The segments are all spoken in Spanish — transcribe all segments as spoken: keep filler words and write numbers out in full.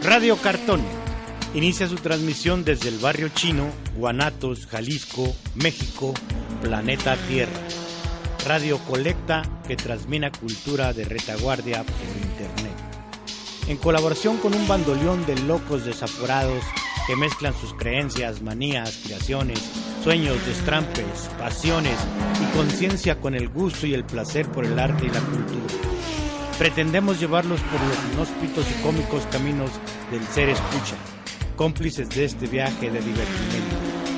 Radio Cartón inicia su transmisión desde el barrio chino, Guanatos, Jalisco, México, planeta Tierra. Radio colecta que transmite cultura de retaguardia por internet. En colaboración con un bandoleón de locos desaforados que mezclan sus creencias, manías, creaciones, sueños, destrampes, pasiones y conciencia con el gusto y el placer por el arte y la cultura. Pretendemos llevarlos por los inhóspitos y cómicos caminos del ser escucha, cómplices de este viaje de divertimento.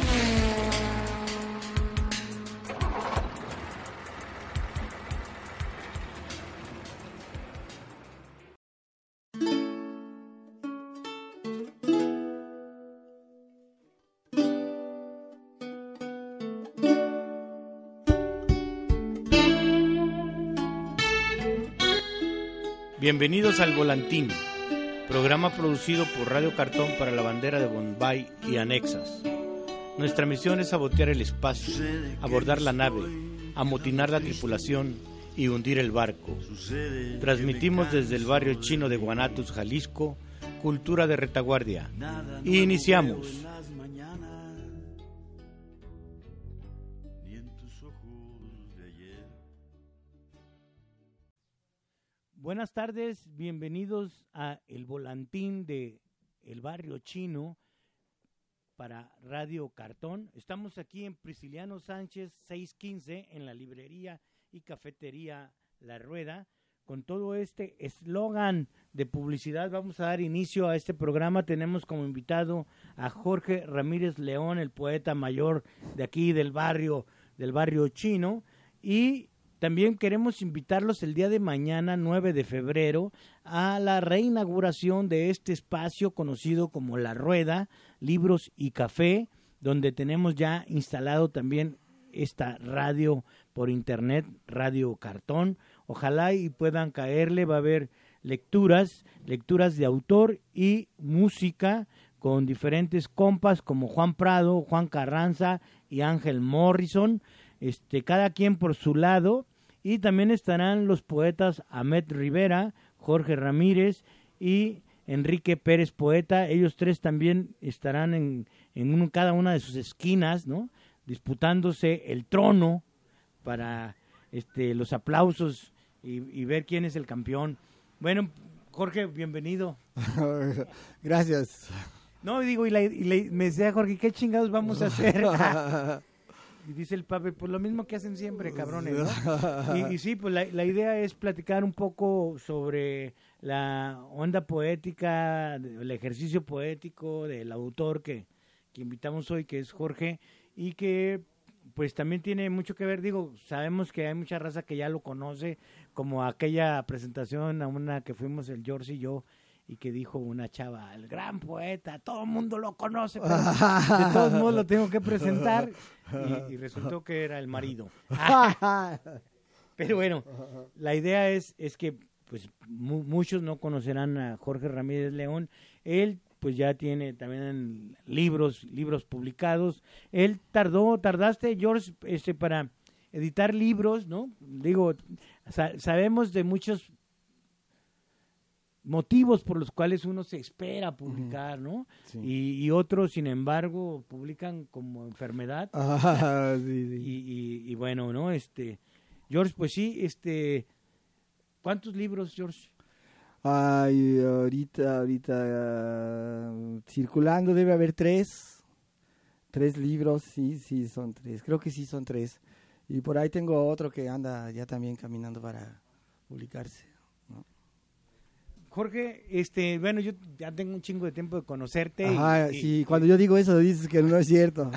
Bienvenidos al Volantín, programa producido por Radio Cartón para la bandera de Bombay y anexas. Nuestra misión es sabotear el espacio, abordar la nave, amotinar la tripulación y hundir el barco. Transmitimos desde el barrio chino de Guanatos, Jalisco, cultura de retaguardia. Y iniciamos. Buenas tardes, bienvenidos a El Volantín de El Barrio Chino para Radio Cartón. Estamos aquí en Prisciliano Sánchez seiscientos quince en la librería y cafetería La Rueda. Con todo este eslogan de publicidad vamos a dar inicio a este programa. Tenemos como invitado a Jorge Ramírez León, el poeta mayor de aquí del barrio, del barrio chino, y también queremos invitarlos el día de mañana, nueve de febrero, a la reinauguración de este espacio conocido como La Rueda, Libros y Café, donde tenemos ya instalado también esta radio por internet, Radio Cartón. Ojalá y puedan caerle, va a haber lecturas, lecturas de autor y música con diferentes compas como Juan Prado, Juan Carranza y Ángel Morrison, este, cada quien por su lado. Y también estarán los poetas Ahmed Rivera, Jorge Ramírez y Enrique Pérez Poeta. Ellos tres también estarán en, en uno, cada una de sus esquinas, ¿no?, disputándose el trono para este, los aplausos y, y ver quién es el campeón. Bueno, Jorge, bienvenido. Gracias. No, digo, y, la, y la, me decía Jorge, ¿qué chingados vamos a hacer? Y dice el papi, pues lo mismo que hacen siempre, cabrones, ¿no? Y, y sí, pues la, la idea es platicar un poco sobre la onda poética, el ejercicio poético del autor que, que invitamos hoy, que es Jorge, y que pues también tiene mucho que ver, digo, sabemos que hay mucha raza que ya lo conoce, como aquella presentación a una que fuimos el George y yo, y que dijo una chava, el gran poeta, todo el mundo lo conoce, pero de todos modos lo tengo que presentar, y, y resultó que era el marido. Pero bueno, la idea es, es que pues mu- muchos no conocerán a Jorge Ramírez León. Él pues ya tiene también libros, libros publicados. Él tardó, tardaste, George, este, para editar libros, ¿no? Digo, sa- sabemos de muchos motivos por los cuales uno se espera publicar, ¿no? Sí. Y, y otros, sin embargo, publican como enfermedad. Ah, sí, sí. Y, y, y bueno, ¿no? Este, George, pues sí, este, ¿cuántos libros, George? Ay, ahorita, ahorita, uh, circulando debe haber tres, tres libros, sí, sí, son tres, creo que sí son tres. Y por ahí tengo otro que anda ya también caminando para publicarse. Jorge, este, bueno, yo ya tengo un chingo de tiempo de conocerte. Ajá, y, sí, y, cuando yo digo eso dices que no es cierto.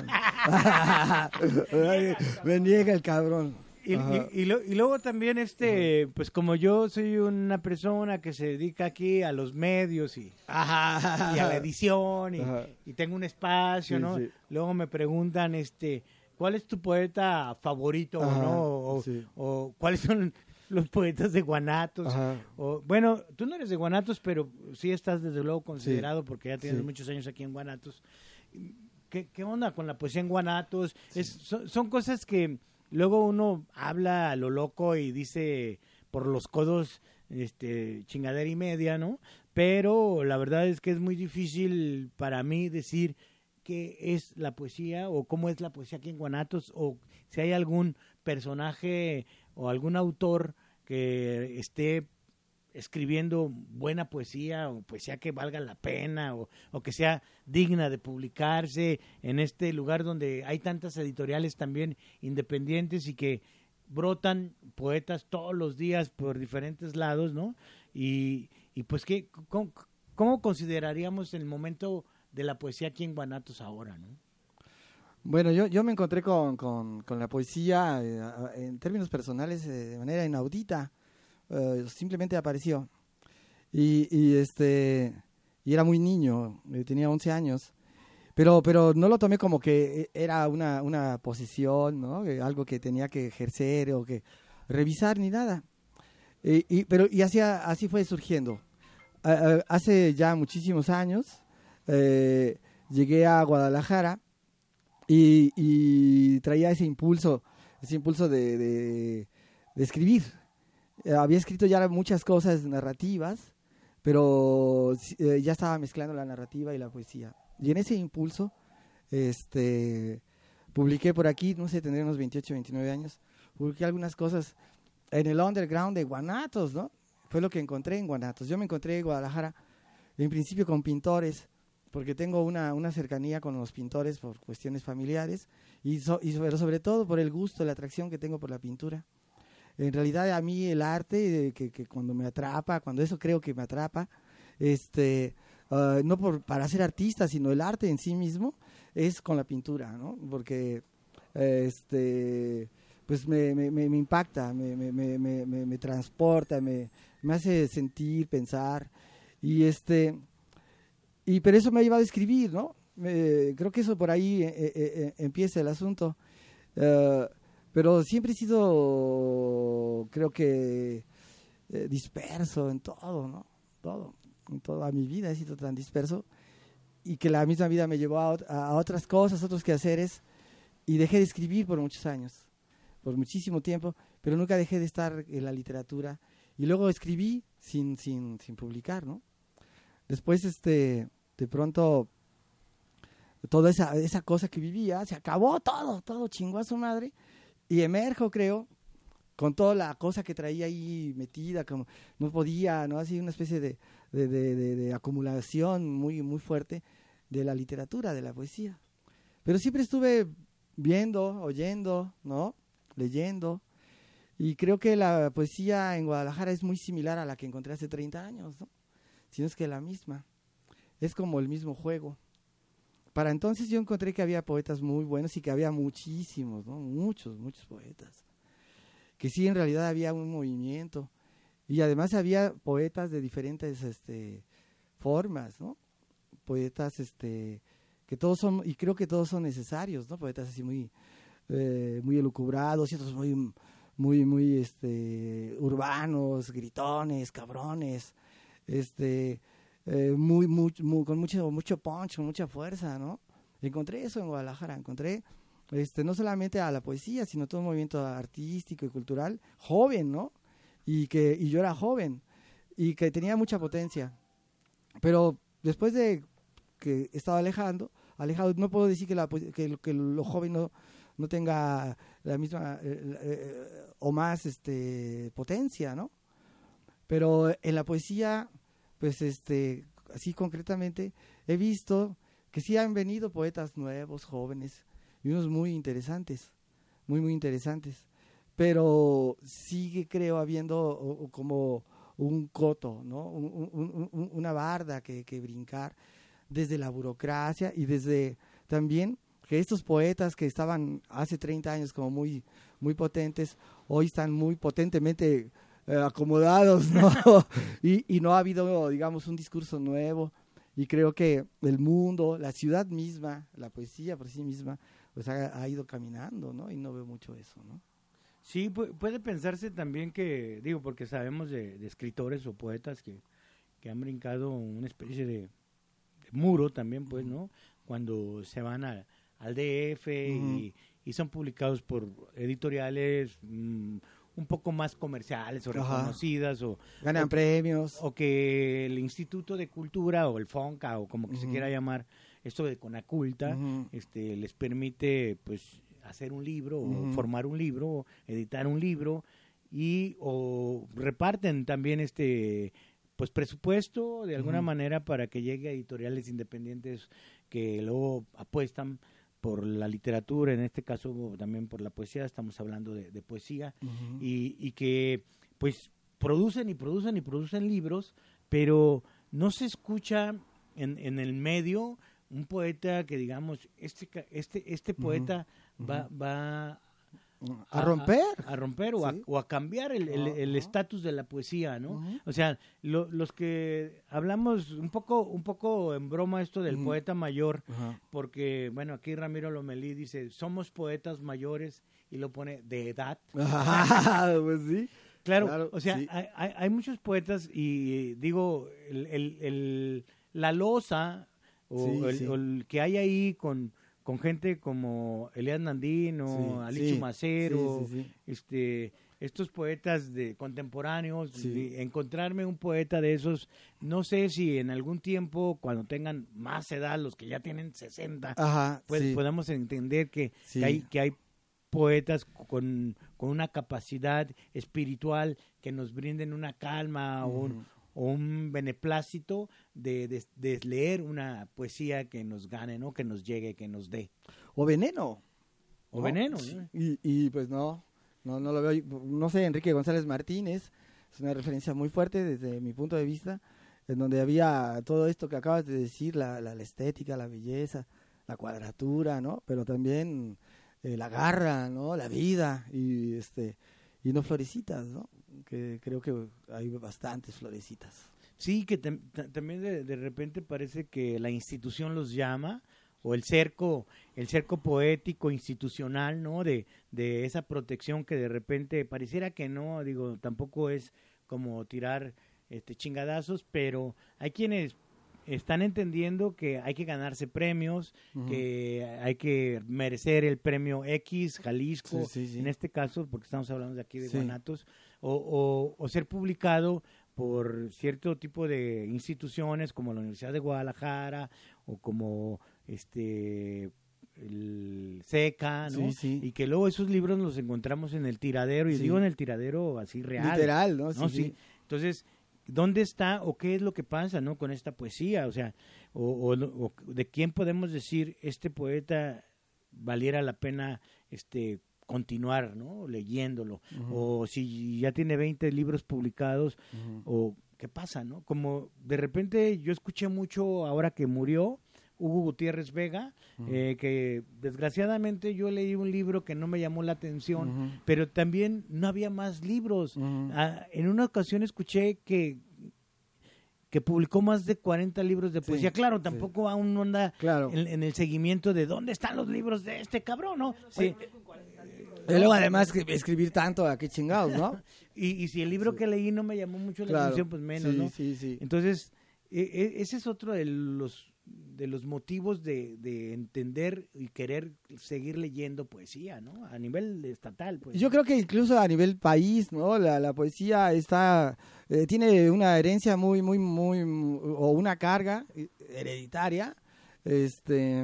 Me niega el cabrón. Y, y, y, lo, y luego también, este, Ajá. pues como yo soy una persona que se dedica aquí a los medios y, Ajá. y a la edición y, y tengo un espacio, sí, ¿no? Sí. Luego me preguntan, este, ¿cuál es tu poeta favorito, Ajá, no? O, sí. o cuáles son los poetas de Guanatos. O, bueno, tú no eres de Guanatos, pero sí estás desde luego considerado, sí, porque ya tienes sí. muchos años aquí en Guanatos. ¿Qué, qué onda con la poesía en Guanatos? Sí. Es, son, son cosas que luego uno habla a lo loco y dice por los codos este, chingadera y media, ¿no? Pero la verdad es que es muy difícil para mí decir qué es la poesía o cómo es la poesía aquí en Guanatos, o si hay algún personaje o algún autor que esté escribiendo buena poesía o poesía que valga la pena o, o que sea digna de publicarse en este lugar donde hay tantas editoriales también independientes y que brotan poetas todos los días por diferentes lados, ¿no? Y, y pues, ¿qué, cómo, ¿cómo consideraríamos el momento de la poesía aquí en Guanatos ahora, ¿no? Bueno, yo, yo me encontré con, con, con la poesía eh, en términos personales eh, de manera inaudita. Uh, simplemente apareció y, y este y era muy niño, eh, tenía once años, pero pero no lo tomé como que era una una posición, ¿no? Eh, algo que tenía que ejercer o que revisar ni nada. Y, y pero y así así fue surgiendo. Uh, uh, hace ya muchísimos años eh, llegué a Guadalajara y, y traía ese impulso, ese impulso de, de, de escribir. Eh, había escrito ya muchas cosas narrativas, pero eh, ya estaba mezclando la narrativa y la poesía. Y en ese impulso, este, publiqué por aquí, no sé, tendré unos veintiocho, veintinueve años, publiqué algunas cosas en el underground de Guanatos, ¿no? Fue lo que encontré en Guanatos. Yo me encontré en Guadalajara, en principio con pintores, porque tengo una, una cercanía con los pintores por cuestiones familiares, y, so, y sobre, sobre todo por el gusto, la atracción que tengo por la pintura. En realidad a mí el arte, que, que cuando me atrapa, cuando eso creo que me atrapa, este, uh, no por, para ser artista, sino el arte en sí mismo, es con la pintura, ¿no? Porque este, pues me, me, me impacta, me, me, me, me, me transporta, me, me hace sentir, pensar, y este, y pero eso me ha llevado a escribir, ¿no? Me, creo que eso por ahí eh, eh, eh, empieza el asunto. Uh, Pero siempre he sido, creo que, eh, disperso en todo, ¿no? Todo, en toda mi vida he sido tan disperso y que la misma vida me llevó a, a otras cosas, otros quehaceres, y dejé de escribir por muchos años, por muchísimo tiempo, pero nunca dejé de estar en la literatura. Y luego escribí sin, sin, sin publicar, ¿no? Después, este, de pronto, toda esa, esa cosa que vivía, se acabó todo, todo chingó a su madre. Y emerjo, creo, con toda la cosa que traía ahí metida, como no podía, ¿no? Así una especie de, de, de, de, de acumulación muy, muy fuerte de la literatura, de la poesía. Pero siempre estuve viendo, oyendo, ¿no? Leyendo. Y creo que la poesía en Guadalajara es muy similar a la que encontré hace treinta años, ¿no? Si no es que la misma. Es como el mismo juego. Para entonces yo encontré que había poetas muy buenos y que había muchísimos, ¿no? Muchos, muchos poetas. Que sí, en realidad había un movimiento. Y además había poetas de diferentes este, formas, ¿no? Poetas este, que todos son, y creo que todos son necesarios, ¿no? Poetas así muy, eh, muy elucubrados, y otros muy, muy, muy este, urbanos, gritones, cabrones, este... Eh, muy, muy, muy, con mucho, mucho punch, con mucha fuerza, ¿no? Encontré eso en Guadalajara, encontré este, no solamente a la poesía, sino todo un movimiento artístico y cultural, joven, ¿no? Y, que, y yo era joven, y que tenía mucha potencia. Pero después de que estaba alejando, alejado, no puedo decir que, la, que, que lo joven no, no tenga la misma eh, eh, o más este, potencia, ¿no? Pero en la poesía... pues este, así concretamente, he visto que sí han venido poetas nuevos, jóvenes, y unos muy interesantes, muy, muy interesantes, pero sigue, creo, habiendo o, o como un coto, ¿no? Un, un, un, una barda que, que brincar desde la burocracia y desde también que estos poetas que estaban hace treinta años como muy, muy potentes, hoy están muy potentemente Eh, acomodados, ¿no? y, y no ha habido, digamos, un discurso nuevo, y creo que el mundo, la ciudad misma, la poesía por sí misma, pues ha, ha ido caminando, ¿no? Y no veo mucho eso, ¿no? Sí, pu- puede pensarse también que, digo, porque sabemos de, de escritores o poetas que, que han brincado una especie de, de muro también, pues, ¿no? Cuando se van a, al D F Uh-huh. y, y son publicados por editoriales, mmm, un poco más comerciales o reconocidas, o ganan o, premios, o que el Instituto de Cultura o el FONCA o como que uh-huh. se quiera llamar, esto de Conaculta, uh-huh. este, les permite pues hacer un libro, uh-huh. o formar un libro, o editar un libro, y o reparten también este pues presupuesto de alguna uh-huh. manera para que llegue a editoriales independientes que luego apuestan por la literatura, en este caso también por la poesía, estamos hablando de, de poesía, uh-huh. y, y que pues producen y producen y producen libros, pero no se escucha en, en el medio un poeta que digamos, este este este poeta uh-huh. va va a, a romper a, a romper o, ¿sí? a, o a cambiar el estatus uh-huh. de la poesía, ¿no? Uh-huh. O sea, lo, los que hablamos un poco un poco en broma esto del uh-huh. poeta mayor, uh-huh. porque bueno, aquí Ramiro Lomelí dice, somos poetas mayores, y lo pone de edad. Pues sí. Claro, claro, o sea, sí. hay, hay muchos poetas y digo, el, el, el, la losa o, sí, el, sí. o el que hay ahí con, con gente como Elías Nandín o sí, Alichu sí, Macero, sí, sí, sí. este, estos poetas de contemporáneos, sí. de encontrarme un poeta de esos, no sé si en algún tiempo, cuando tengan más edad, los que ya tienen sesenta, Ajá, pues sí. podamos entender que, sí. que hay que hay poetas con, con una capacidad espiritual que nos brinden una calma uh-huh. o, un, o un beneplácito de, de, de leer una poesía que nos gane, ¿no? Que nos llegue, que nos dé. O veneno. O ¿no? veneno. ¿no? Y, y pues no, no, no lo veo. No sé, Enrique González Martínez es una referencia muy fuerte desde mi punto de vista, en donde había todo esto que acabas de decir, la, la, la estética, la belleza, la cuadratura, ¿no? Pero también Eh, la garra, ¿no? La vida y este y no florecitas, ¿no? Que creo que hay bastantes florecitas. Sí, que te, t- también de, de repente parece que la institución los llama, o el cerco, el cerco poético institucional, ¿no? De, de esa protección que de repente pareciera que no, digo, tampoco es como tirar este chingadazos, pero hay quienes están entendiendo que hay que ganarse premios, uh-huh. que hay que merecer el premio X, Jalisco, sí, sí, sí. en este caso, porque estamos hablando de aquí de sí. Guanatos, o, o, o ser publicado por cierto tipo de instituciones como la Universidad de Guadalajara o como este el SECA, ¿no? Sí, sí. Y que luego esos libros los encontramos en el tiradero, y sí. digo en el tiradero así real. Literal, ¿no? Sí, ¿no? Sí. sí. Entonces, ¿dónde está o qué es lo que pasa, ¿no? Con esta poesía? O sea, o, o, o de quién podemos decir este poeta valiera la pena este continuar, ¿no? Leyéndolo. Uh-huh. O si ya tiene veinte libros publicados, uh-huh. o qué pasa, ¿no? Como de repente yo escuché mucho ahora que murió Hugo Gutiérrez Vega, uh-huh. eh, que desgraciadamente yo leí un libro que no me llamó la atención, uh-huh. pero también no había más libros. Uh-huh. Ah, en una ocasión escuché que que publicó más de cuarenta libros de poesía. Sí, claro, tampoco sí. aún no anda claro. en, en el seguimiento de dónde están los libros de este cabrón, ¿no? Sí. Y luego además escribir tanto, ¿a qué chingados, no? y, y si el libro sí. que leí no me llamó mucho la claro. atención, pues menos, sí, ¿no? Sí, sí. Entonces, e, ese es otro de los de los motivos de, de entender y querer seguir leyendo poesía, ¿no? A nivel estatal, pues. Yo creo que incluso a nivel país, ¿no? La, la poesía está eh, tiene una herencia muy, muy, muy, o una carga hereditaria, este,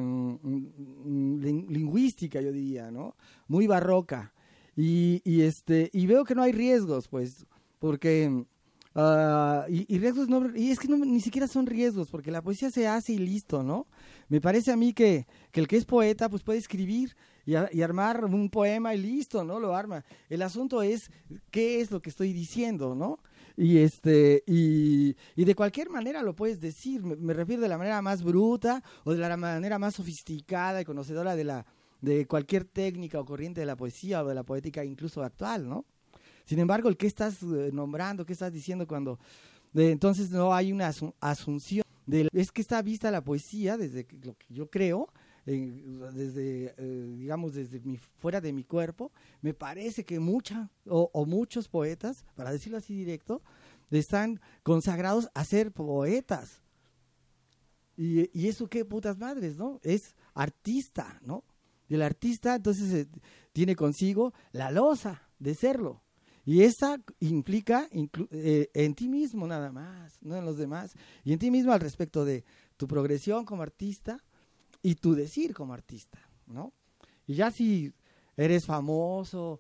lingüística, yo diría, ¿no? Muy barroca. Y, y este, y veo que no hay riesgos, pues, porque Uh, y, y riesgos no, y es que no, ni siquiera son riesgos, porque la poesía se hace y listo, ¿no? Me parece a mí que, que el que es poeta pues puede escribir y, a, y armar un poema y listo, ¿no? Lo arma. El asunto es qué es lo que estoy diciendo, ¿no? Y este y, y de cualquier manera lo puedes decir, me, me refiero de la manera más bruta o de la manera más sofisticada y conocedora de la de cualquier técnica o corriente de la poesía o de la poética incluso actual, ¿no? Sin embargo, el que estás eh, nombrando, qué estás diciendo cuando de, entonces no hay una asu- asunción de, es que está vista la poesía desde que, lo que yo creo, eh, desde eh, digamos desde mi fuera de mi cuerpo, me parece que mucha o, o muchos poetas, para decirlo así directo, están consagrados a ser poetas. Y, y eso qué putas madres, ¿no? Es artista, ¿no? Y el artista entonces eh, tiene consigo la losa de serlo. Y esa implica inclu- eh, en ti mismo nada más, no en los demás. Y en ti mismo al respecto de tu progresión como artista y tu decir como artista, ¿no? Y ya si eres famoso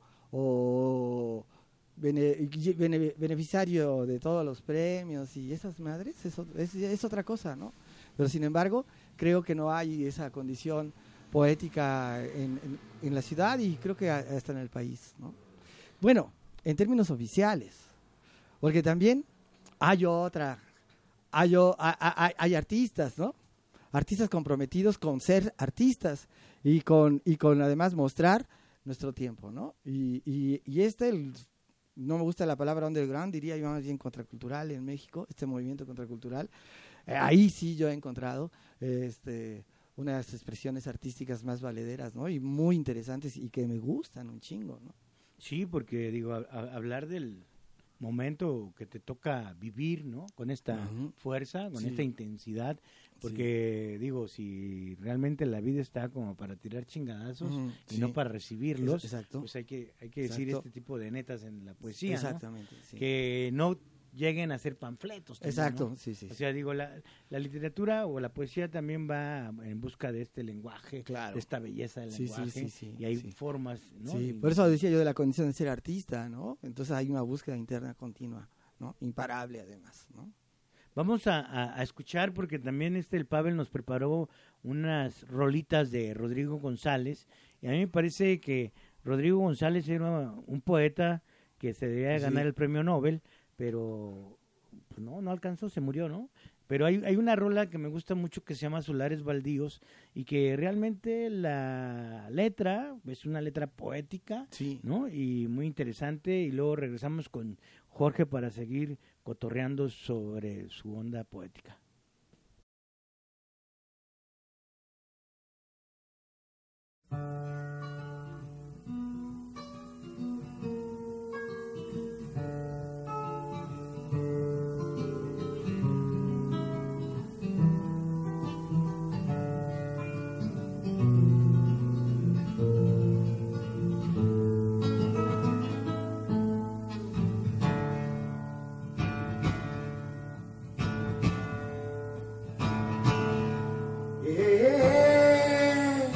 o bene- bene- beneficiario de todos los premios y esas madres, es, o- es, es otra cosa, ¿no? Pero sin embargo, creo que no hay esa condición poética en, en, en la ciudad y creo que hasta en el país, ¿no? Bueno, en términos oficiales, porque también hay otra, hay, o- hay, hay artistas, ¿no? Artistas comprometidos con ser artistas y con, y con además mostrar nuestro tiempo, ¿no? Y, y, y este, el, no me gusta la palabra underground, diría yo más bien contracultural en México, este movimiento contracultural, eh, ahí sí yo he encontrado este, unas expresiones artísticas más valederas, ¿no? Y muy interesantes y que me gustan un chingo, ¿no? Sí, porque digo, a- a- hablar del momento que te toca vivir, ¿no? Con esta Ujú. fuerza, con Sí. esta intensidad, porque digo, si realmente la vida está como para tirar chingadazos Ujú, y sí. no para recibirlos, Es- exacto. pues hay que hay que decir Exacto. este tipo de netas en la poesía, ¿no? Exactamente, sí. Que no lleguen a ser panfletos. también, Exacto, ¿no? sí, sí. O sí. sea, digo, la, la literatura o la poesía también va en busca de este lenguaje, Claro. de esta belleza del Sí, sí, lenguaje, sí, sí, y hay sí. formas, ¿no? Sí, Y- por eso decía yo de la condición de ser artista, ¿no? Entonces hay una búsqueda interna continua, ¿no? Imparable además, ¿no? Vamos a, a- a escuchar porque también este el Pavel nos preparó unas rolitas de Rodrigo González y a mí me parece que Rodrigo González era un poeta que se debía Sí. ganar el premio Nobel, pero pues no, no alcanzó, se murió, ¿no? Pero hay, hay una rola que me gusta mucho que se llama Solares Baldíos y que realmente la letra es una letra poética, Sí. ¿no? Y muy interesante. Y luego regresamos con Jorge para seguir cotorreando sobre su onda poética. Eh,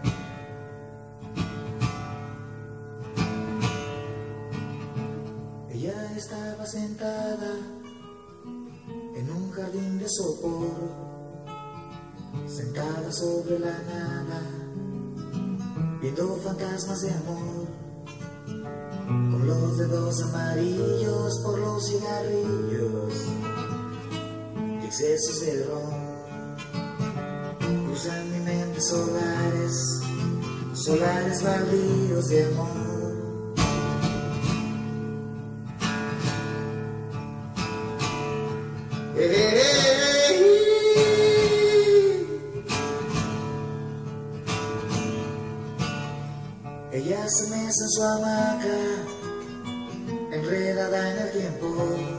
Ella estaba sentada en un jardín de sopor, sentada sobre la nada, viendo fantasmas de amor, con los dedos amarillos por los cigarrillos y excesos de ron. Cruzan mi mente solares, solares baldíos de amor. Ella se mece en su hamaca, enredada en el tiempo,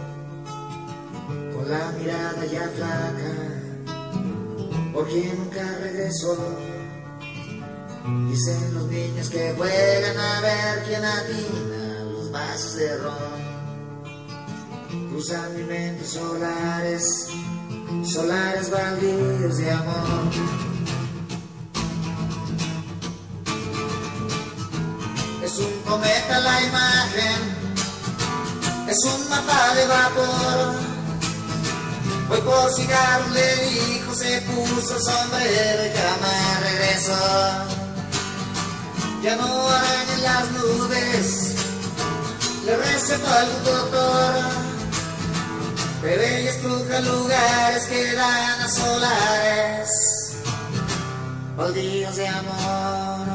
con la mirada ya flaca, porque nunca regresó. Dicen los niños que juegan a ver quién atina los vasos de ron. Cruzan mi mente solares, solares baldíos de amor. Es un cometa la imagen, es un mapa de vapor. Voy por cigarros, le dijo, se puso el sombrero y jamás regresó. Ya no arañen las nubes, le recetó al doctor, pero ella estruja lugares que dan a solares, baldíos de amor.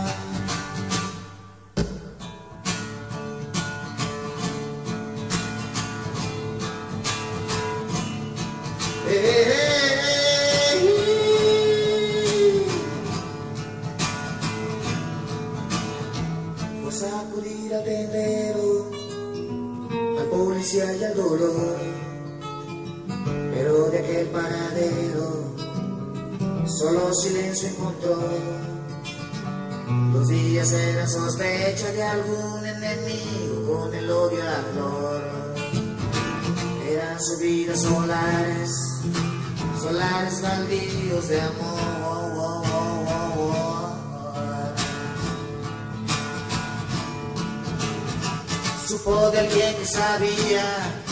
Fue sacudir al tendero, al policía y al dolor, pero de aquel paradero solo silencio encontró. Los días eran sospecha de algún enemigo con el odio a flor. Eran subidas solares, solares baldíos de amor. Supo del bien que sabía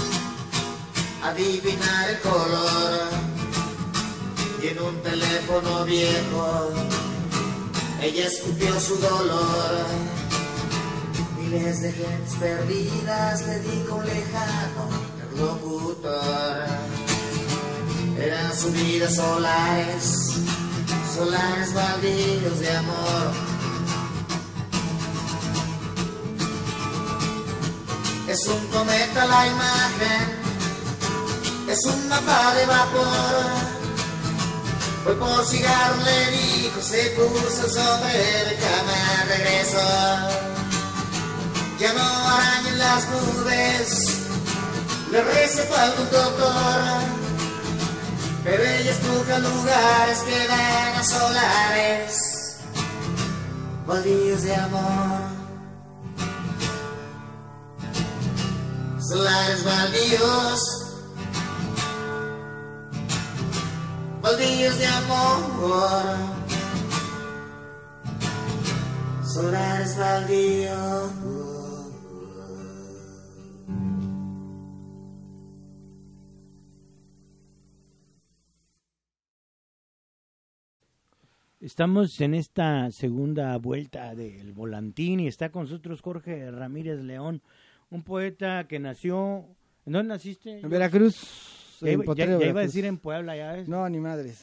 adivinar el color, y en un teléfono viejo ella escupió su dolor. Miles de gentes perdidas le dijo un lejano interlocutor. Eran subidas solares, solares baldíos de amor. Es un cometa la imagen, es un mapa de vapor. Hoy por cigarro le dijo, se puso el sombrero y jamás regresó. Ya no arañen las nubes, le recetó algún doctor, pero ella escoge lugares que dan a solares, baldíos de amor. Solares baldíos, baldíos de amor, solares baldíos. Estamos en esta segunda vuelta del Volantín y está con nosotros Jorge Ramírez León, un poeta que nació... ¿En dónde naciste? En Veracruz. Ya, en iba, Potrero, ya, ya Veracruz. iba a decir en Puebla, ya ves. No, ni madres.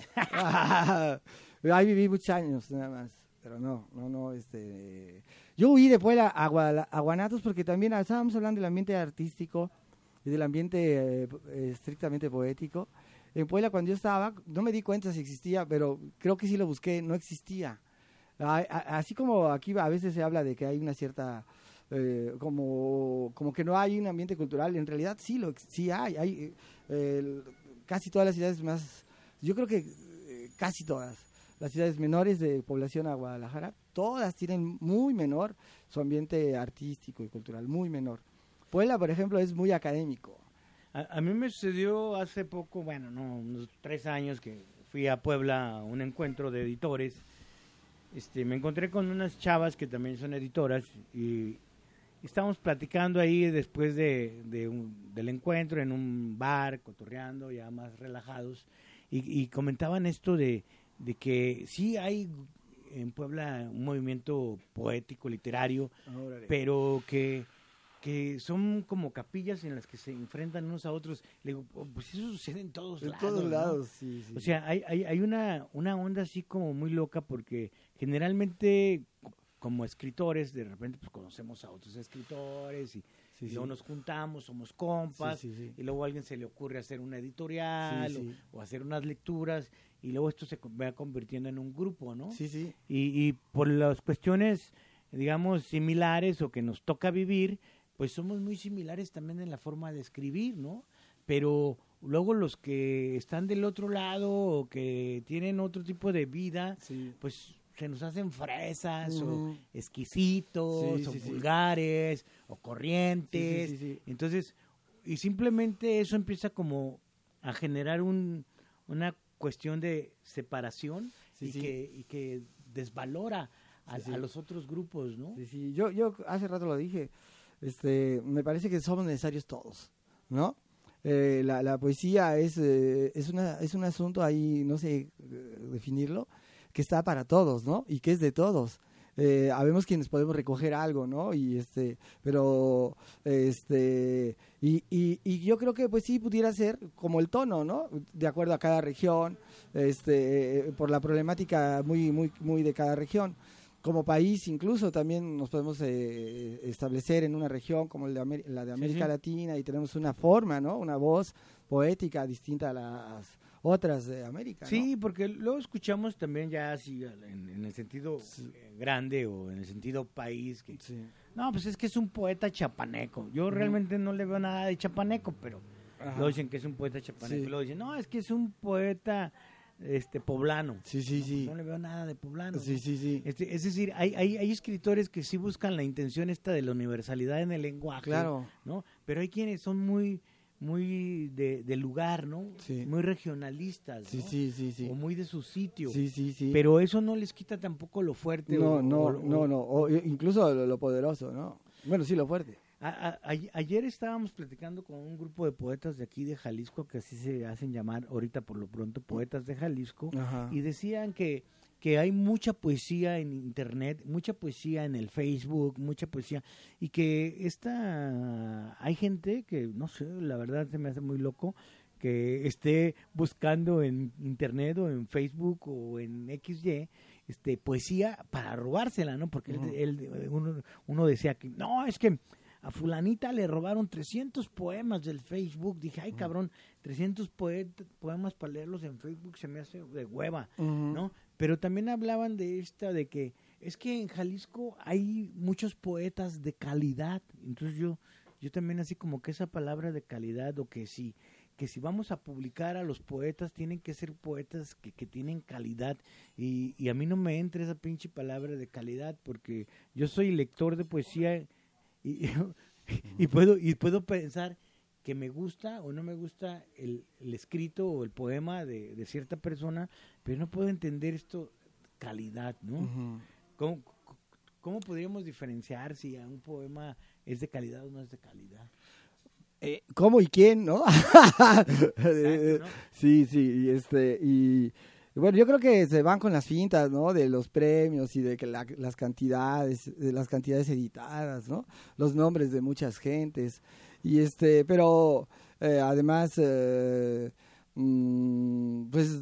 Ahí viví muchos años, nada más. Pero no, no, no, este... Yo huí de Puebla a, Guadala- a Guanatos porque también estábamos hablando del ambiente artístico y del ambiente eh, estrictamente poético. En Puebla cuando yo estaba, no me di cuenta si existía, pero creo que sí lo busqué, no existía. A- a- Así como aquí a veces se habla de que hay una cierta... Eh, como, como que no hay un ambiente cultural, en realidad sí lo sí hay, hay eh, el- casi todas las ciudades más, yo creo que eh, casi todas las ciudades menores de población a Guadalajara, todas tienen muy menor su ambiente artístico y cultural, muy menor. Puebla, por ejemplo, es muy académico. A, a mí me sucedió hace poco, bueno, no, unos tres años que fui a Puebla a un encuentro de editores. Este, me encontré con unas chavas que también son editoras y estábamos platicando ahí después de, de un, del encuentro en un bar, cotorreando, ya más relajados, y, y comentaban esto de, de que sí hay en Puebla un movimiento poético, literario, Órale. pero que, que son como capillas en las que se enfrentan unos a otros. Le digo, oh, pues eso sucede en todos En lados. todos ¿no? lados, sí, sí. O sea, hay, hay, hay una, una onda así como muy loca porque generalmente como escritores, de repente pues conocemos a otros escritores y, Sí, y sí. luego nos juntamos, somos compas, Sí, sí, sí. y luego a alguien se le ocurre hacer una editorial Sí, sí. O, o hacer unas lecturas, y luego esto se va convirtiendo en un grupo, ¿no? Sí, sí. Y, y por las cuestiones, digamos, similares o que nos toca vivir, pues somos muy similares también en la forma de escribir, ¿no? Pero luego los que están del otro lado o que tienen otro tipo de vida, Sí. pues se nos hacen fresas o Ujú. exquisitos Sí, o sí, sí. vulgares o corrientes. Sí, sí, sí, sí. Entonces, y simplemente eso empieza como a generar un, una cuestión de separación Sí, y, sí. Que, y que desvalora a, Sí, sí. a los otros grupos, ¿no? Sí, sí. Yo, yo hace rato lo dije, este, me parece que somos necesarios todos, ¿no? Eh, la, la poesía es, eh, es, una, es un asunto ahí, no sé eh, definirlo, que está para todos, ¿no? Y que es de todos. Eh, habemos quienes podemos recoger algo, ¿no? Y este, pero, este, y, y, y yo creo que pues sí pudiera ser como el tono, ¿no? De acuerdo a cada región, este, eh, por la problemática muy, muy, muy de cada región. Como país incluso también nos podemos eh, establecer en una región como el de Amer- la de América sí. Latina y tenemos una forma, ¿no? Una voz poética distinta a las otras de América, ¿no? Sí, porque luego escuchamos también ya así en, en el sentido eh, grande o en el sentido país que Sí. no, pues es que es un poeta chapaneco. Yo realmente no le veo nada de chapaneco, pero Ajá. lo dicen que es un poeta chapaneco. Sí. Luego dicen, no, es que es un poeta este poblano. Sí, sí, sí. No le veo nada de poblano. Sí, ¿no? sí, sí. Este, es decir, hay, hay, hay escritores que sí buscan la intención esta de la universalidad en el lenguaje, Claro. ¿no? Pero hay quienes son muy muy de, de lugar, ¿no? Sí. Muy regionalistas, Sí, ¿no? sí, sí, sí. O muy de su sitio. Sí, sí, sí. Pero eso no les quita tampoco lo fuerte. No, o, no, o- no, no. O incluso lo, lo poderoso, ¿no? Bueno, sí, lo fuerte. A- a- a- ayer estábamos platicando con un grupo de poetas de aquí de Jalisco, que así se hacen llamar ahorita por lo pronto poetas de Jalisco, Ajá. y decían que, que hay mucha poesía en internet, mucha poesía en el Facebook, mucha poesía, y que esta hay gente que, no sé, la verdad se me hace muy loco, que esté buscando en internet o en Facebook o en equis ye este, poesía para robársela, ¿no? Porque Ujú. él, él- uno, uno decía que, no, es que a fulanita le robaron trescientos poemas del Facebook. Dije, ay, cabrón, trescientos poet- poemas para leerlos en Facebook se me hace de hueva, Ujú. ¿no? Pero también hablaban de esta, de que es que en Jalisco hay muchos poetas de calidad. Entonces yo, yo también así como que esa palabra de calidad, o que si, que si vamos a publicar a los poetas, tienen que ser poetas que, que tienen calidad. Y, y a mí no me entra esa pinche palabra de calidad, porque yo soy lector de poesía y, y puedo y puedo pensar que me gusta o no me gusta el, el escrito o el poema de, de cierta persona, pero no puedo entender esto, calidad, ¿no? Ujú. ¿Cómo, cómo podríamos diferenciar si a un poema es de calidad o no es de calidad? Eh, ¿Cómo y quién, no? Exacto, ¿no? Sí, sí, y este, y y bueno, yo creo que se van con las fintas, ¿no? De los premios y de que la- las cantidades, de las cantidades editadas, ¿no? Los nombres de muchas gentes, y este, pero eh, además, eh, mm, pues,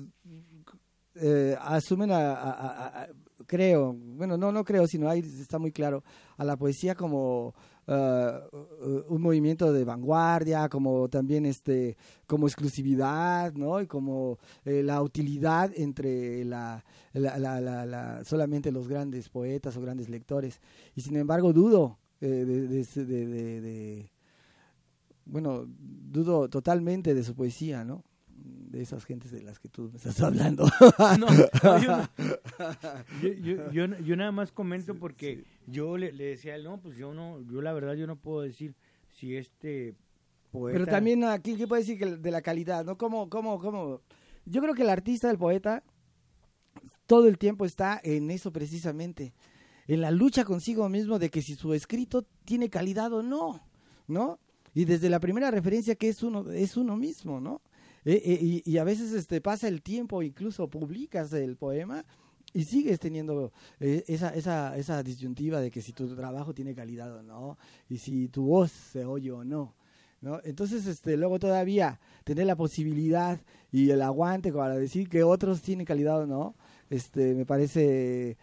eh, asumen a, a- a- a- creo, bueno, no, no creo, sino ahí está muy claro, a la poesía como eh, un movimiento de vanguardia, como también este, como exclusividad, ¿no? Y como eh, la utilidad entre la, la, la, la, la- solamente los grandes poetas o grandes lectores. Y sin embargo dudo eh, de, de, de, de- de- bueno, dudo totalmente de su poesía, ¿no? De esas gentes de las que tú me estás hablando. No, no, yo, no. Yo, yo, yo, no- yo nada más comento porque yo le, le decía a él, no, pues yo no, yo la verdad yo no puedo decir si este poeta... Pero también aquí, ¿qué puede decir que de la calidad, no? ¿Cómo, cómo, cómo? Yo creo que el artista, el poeta, todo el tiempo está en eso precisamente, en la lucha consigo mismo de que si su escrito tiene calidad o no, ¿no? Y desde la primera referencia que es uno, es uno mismo, ¿no? Eh, eh, y, y a veces este pasa el tiempo, incluso publicas el poema y sigues teniendo eh, esa, esa, esa disyuntiva de que si tu trabajo tiene calidad o no, y si tu voz se oye o no, ¿no? Entonces, este, luego todavía tener la posibilidad y el aguante para decir que otros tienen calidad o no, este, me parece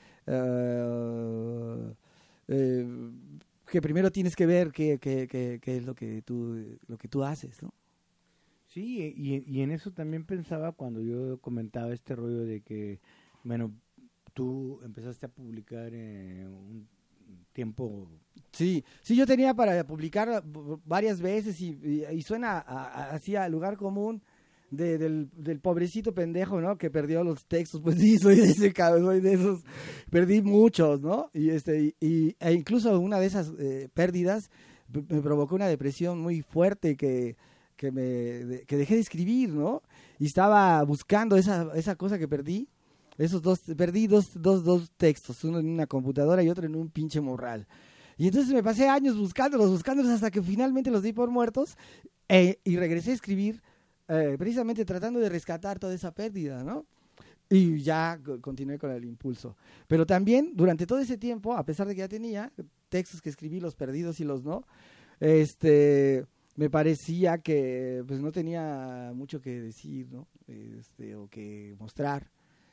eh, eh, que primero tienes que ver qué, qué, qué, qué es lo que tú, lo que tú haces, ¿no? Sí, y, y en eso también pensaba cuando yo comentaba este rollo de que, bueno, tú empezaste a publicar eh, un tiempo... Sí, sí, yo tenía para publicar varias veces y, y, y suena a- a- así al lugar común de, del, del pobrecito pendejo, ¿no? Que perdió los textos. Pues sí, soy de ese cabrón, soy de esos. Perdí muchos, ¿no? Y este y, y- e incluso una de esas eh, pérdidas p- me provocó una depresión muy fuerte que que me de- que dejé de escribir, ¿no? Y estaba buscando esa esa cosa que perdí. Esos dos, perdí dos, dos, dos textos, uno en una computadora y otro en un pinche morral. Y entonces me pasé años buscándolos, buscándolos hasta que finalmente los di por muertos eh, y regresé a escribir eh, precisamente tratando de rescatar toda esa pérdida, ¿no? Y ya co- continué con el impulso. Pero también durante todo ese tiempo, a pesar de que ya tenía textos que escribí, los perdidos y los no, este, me parecía que pues no tenía mucho que decir, ¿no? Este, o que mostrar.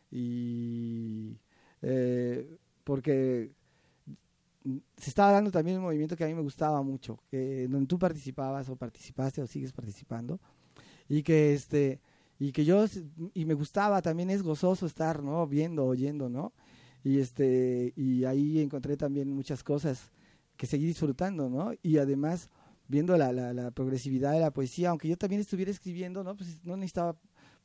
Y eh, porque se estaba dando también un movimiento que a mí me gustaba mucho, que donde tú participabas o participaste o sigues participando, y que este y que yo y me gustaba, también es gozoso estar, ¿no? Viendo, oyendo, ¿no? Y este y ahí encontré también muchas cosas que seguí disfrutando, ¿no? Y además viendo la, la, la progresividad de la poesía, aunque yo también estuviera escribiendo, ¿no? Pues no necesitaba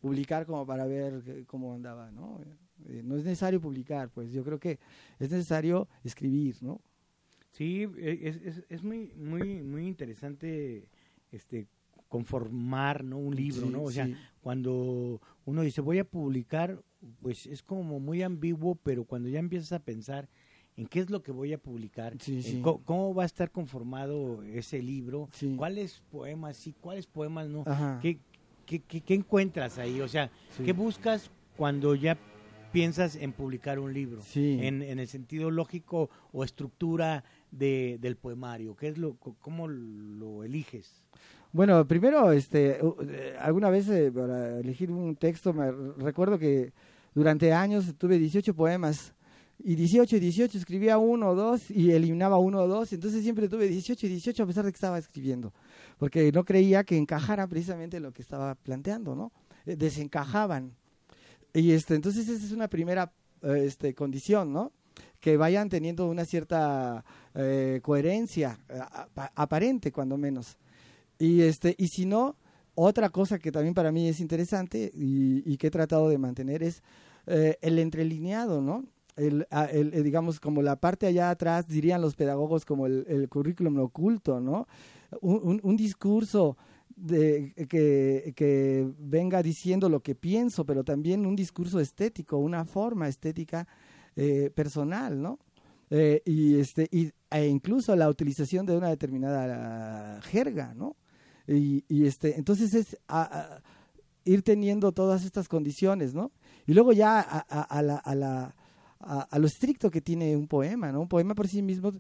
publicar como para ver eh, cómo andaba, ¿no? Eh, no es necesario publicar, pues yo creo que es necesario escribir, ¿no? Sí, es, es, es muy, muy, muy interesante este conformar, ¿no? Un libro, Sí, ¿no? O sea, sí. cuando uno dice voy a publicar, pues es como muy ambiguo, pero cuando ya empiezas a pensar en qué es lo que voy a publicar, Sí, en sí. co- cómo va a estar conformado ese libro, Sí. cuáles poemas sí, cuáles poemas no, Ajá. ¿Qué, qué, qué, qué encuentras ahí? O sea, Sí. ¿qué buscas cuando ya piensas en publicar un libro? Sí. En, en el sentido lógico o estructura de, del poemario, ¿qué es lo, co- cómo lo eliges? Bueno, primero, este, u- eh, alguna vez eh, para elegir un texto, me r- recuerdo que durante años tuve dieciocho poemas y dieciocho y dieciocho escribía uno o dos y eliminaba uno o dos, entonces siempre tuve dieciocho y dieciocho a pesar de que estaba escribiendo, porque no creía que encajaran precisamente lo que estaba planteando, ¿no? Eh, Desencajaban. Y este, entonces esa es una primera eh, este, condición, ¿no? Que vayan teniendo una cierta eh, coherencia eh, apa- aparente, cuando menos. Y este y si no, otra cosa que también para mí es interesante y, y que he tratado de mantener es eh, el entrelineado, ¿no? El, a- el, eh, digamos, como la parte allá atrás, dirían los pedagogos, como el, el currículum oculto, ¿no? Un, un, un discurso de, que, que venga diciendo lo que pienso, pero también un discurso estético, una forma estética eh, personal, ¿no? Eh, y este y, e incluso la utilización de una determinada uh, jerga, ¿no? Y, y este entonces es a, a, ir teniendo todas estas condiciones, ¿no? Y luego ya a, a, a, la, a, la, a, a lo estricto que tiene un poema, ¿no? Un poema por sí mismo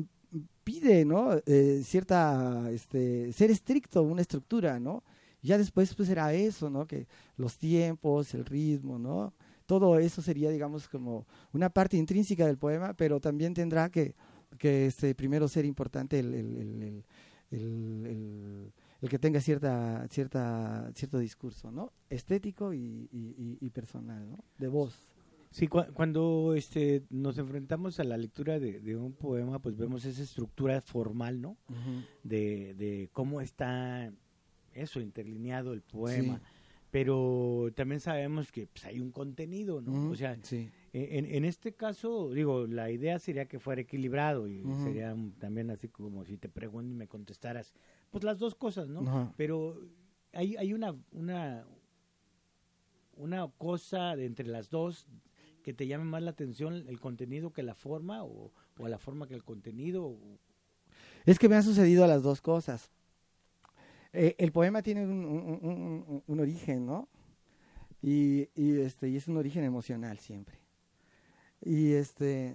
pide, ¿no? Eh, cierta, este, ser estricto, una estructura, ¿no? Y ya después pues será eso, ¿no? Que los tiempos, el ritmo, ¿no? Todo eso sería, digamos, como una parte intrínseca del poema, pero también tendrá que, que este, primero ser importante el, el, el, el, el, el, el que tenga cierta, cierta, cierto discurso, ¿no? Estético y, y, y personal, ¿no? De voz. Sí, cu- cuando este nos enfrentamos a la lectura de, de un poema, pues vemos esa estructura formal, ¿no? Uh-huh. De, de cómo está eso, interlineado el poema. Sí. Pero también sabemos que pues, hay un contenido, ¿no? Uh-huh. O sea, sí. en, en este caso, digo, la idea sería que fuera equilibrado y Uh-huh. sería un- también así como si te pregunto y me contestaras, pues las dos cosas, ¿no? Uh-huh. Pero hay, hay una, una, una cosa de entre las dos que te llame más la atención, el contenido que la forma, o, o la forma que el contenido. O... Es que me han sucedido las dos cosas. Eh, el poema tiene un, un, un, un origen, ¿no? Y, y, este, y es un origen emocional siempre. Y este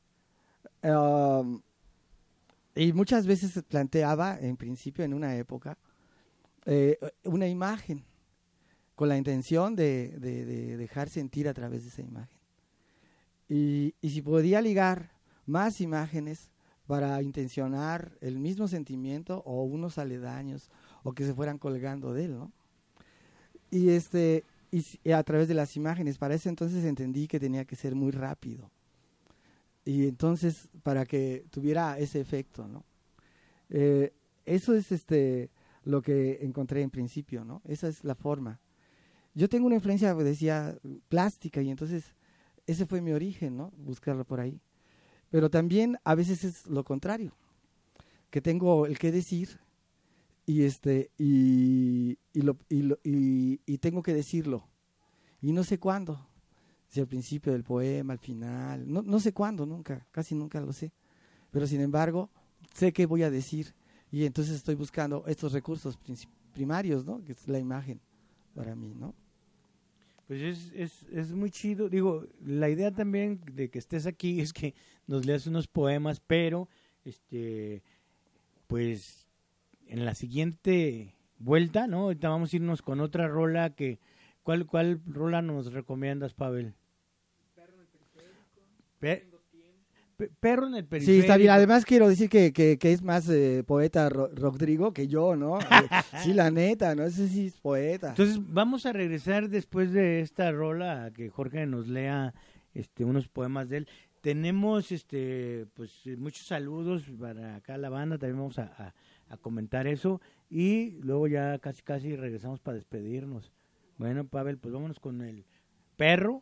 um, y muchas veces se planteaba, en principio, en una época, eh, una imagen, con la intención de, de, de dejar sentir a través de esa imagen. Y, y si podía ligar más imágenes para intencionar el mismo sentimiento o unos aledaños o que se fueran colgando de él, ¿no? Y este y, y a través de las imágenes, para ese entonces entendí que tenía que ser muy rápido. Y entonces para que tuviera ese efecto, ¿no? Eh, eso es este lo que encontré en principio, ¿no? Esa es la forma. Yo tengo una influencia, decía, plástica, y entonces ese fue mi origen, ¿no? Buscarlo por ahí. Pero también a veces es lo contrario, que tengo el qué decir y este y y, lo, y, lo, y y tengo que decirlo y no sé cuándo, si al principio del poema, al final, no no sé cuándo, nunca, casi nunca lo sé. Pero sin embargo sé qué voy a decir y entonces estoy buscando estos recursos primarios, ¿no? Que es la imagen para mí, ¿no? Pues es, es, es muy chido. Digo, la idea también de que estés aquí es que nos leas unos poemas, pero este pues en la siguiente vuelta, ¿no? Ahorita vamos a irnos con otra rola que ¿cuál cuál rola nos recomiendas, Pavel? Perro en el periférico. Pe- Pe- Perro en el periférico. Sí, está bien. Además quiero decir que, que, que es más eh, poeta Ro- Rodrigo que yo, ¿no? Eh, sí, la neta, ¿no? Ese sí es poeta. Entonces vamos a regresar después de esta rola a que Jorge nos lea este unos poemas de él. Tenemos este pues muchos saludos para acá la banda, también vamos a, a, a comentar eso y luego ya casi casi regresamos para despedirnos. Bueno, Pavel, pues vámonos con el perro.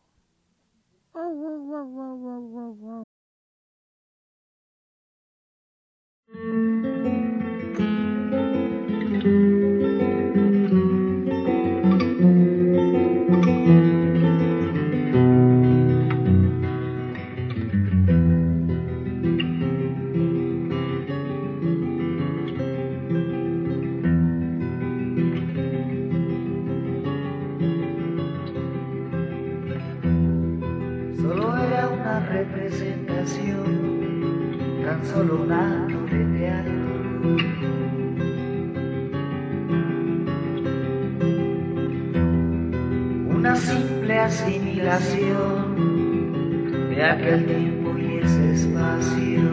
Solo era una representación, tan solo un acto de teatro. Una simple asimilación de aquel tiempo y ese espacio.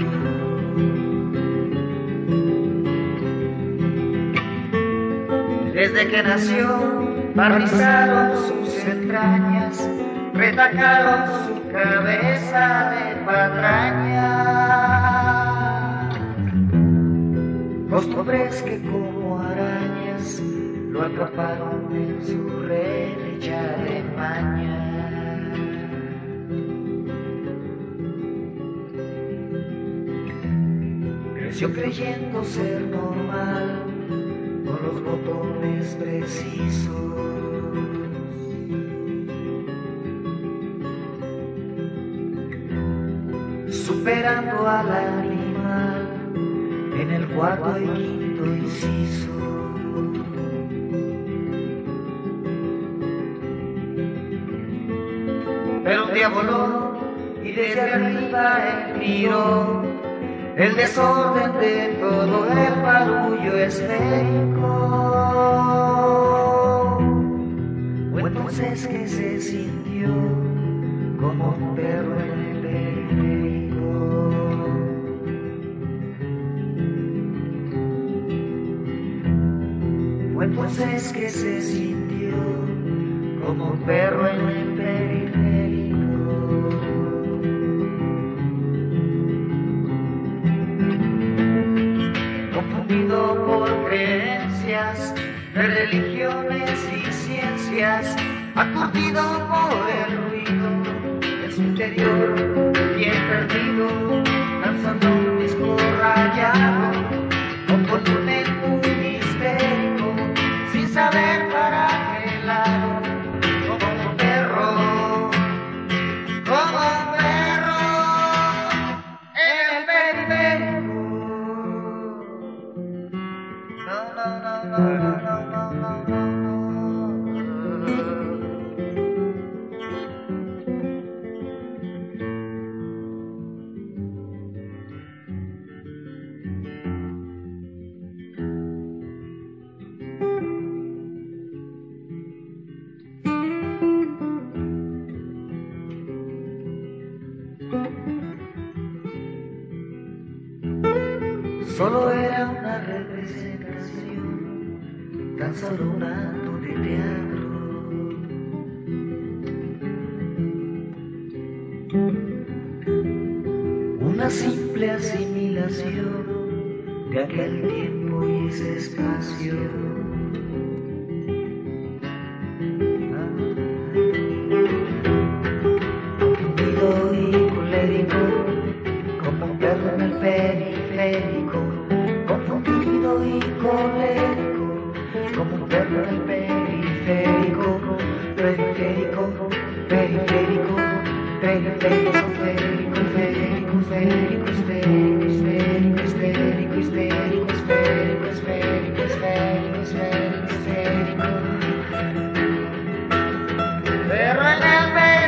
Desde que nació, barnizaron sus entrañas, retacaron su cabeza de patraña. Costumbres que como arañas lo atraparon en su red hecha de maña. Creció creyendo ser normal, con los botones precisos. Superando al animal en el cuarto y quinto inciso. Pero un día voló y desde arriba él miró el desorden de todo el barullo esférico. O entonces que se sintió como un perro en el periférico. Fue entonces que se sintió como un perro en el periférico. Confundido por creencias de religiones y ciencias, aturdido por el ruido de su interior, bien perdido, lanzando un disco rayado, con volumen muy histérico, sin saber para qué lado, como un perro, como un perro en el periférico. No, no, no, no, no, no, no, no, no. Solo era una representación, tan solo un acto de teatro. Una simple asimilación de aquel tiempo y ese espacio. Confundido y colérico, como un perro en el periférico. Confundido y colérico, como un perro en el periférico. Periférico, periférico, periférico, periférico, esférico, esférico, esférico, esférico, esférico, esférico, esférico, esférico, esférico, esférico, esférico. Perro en el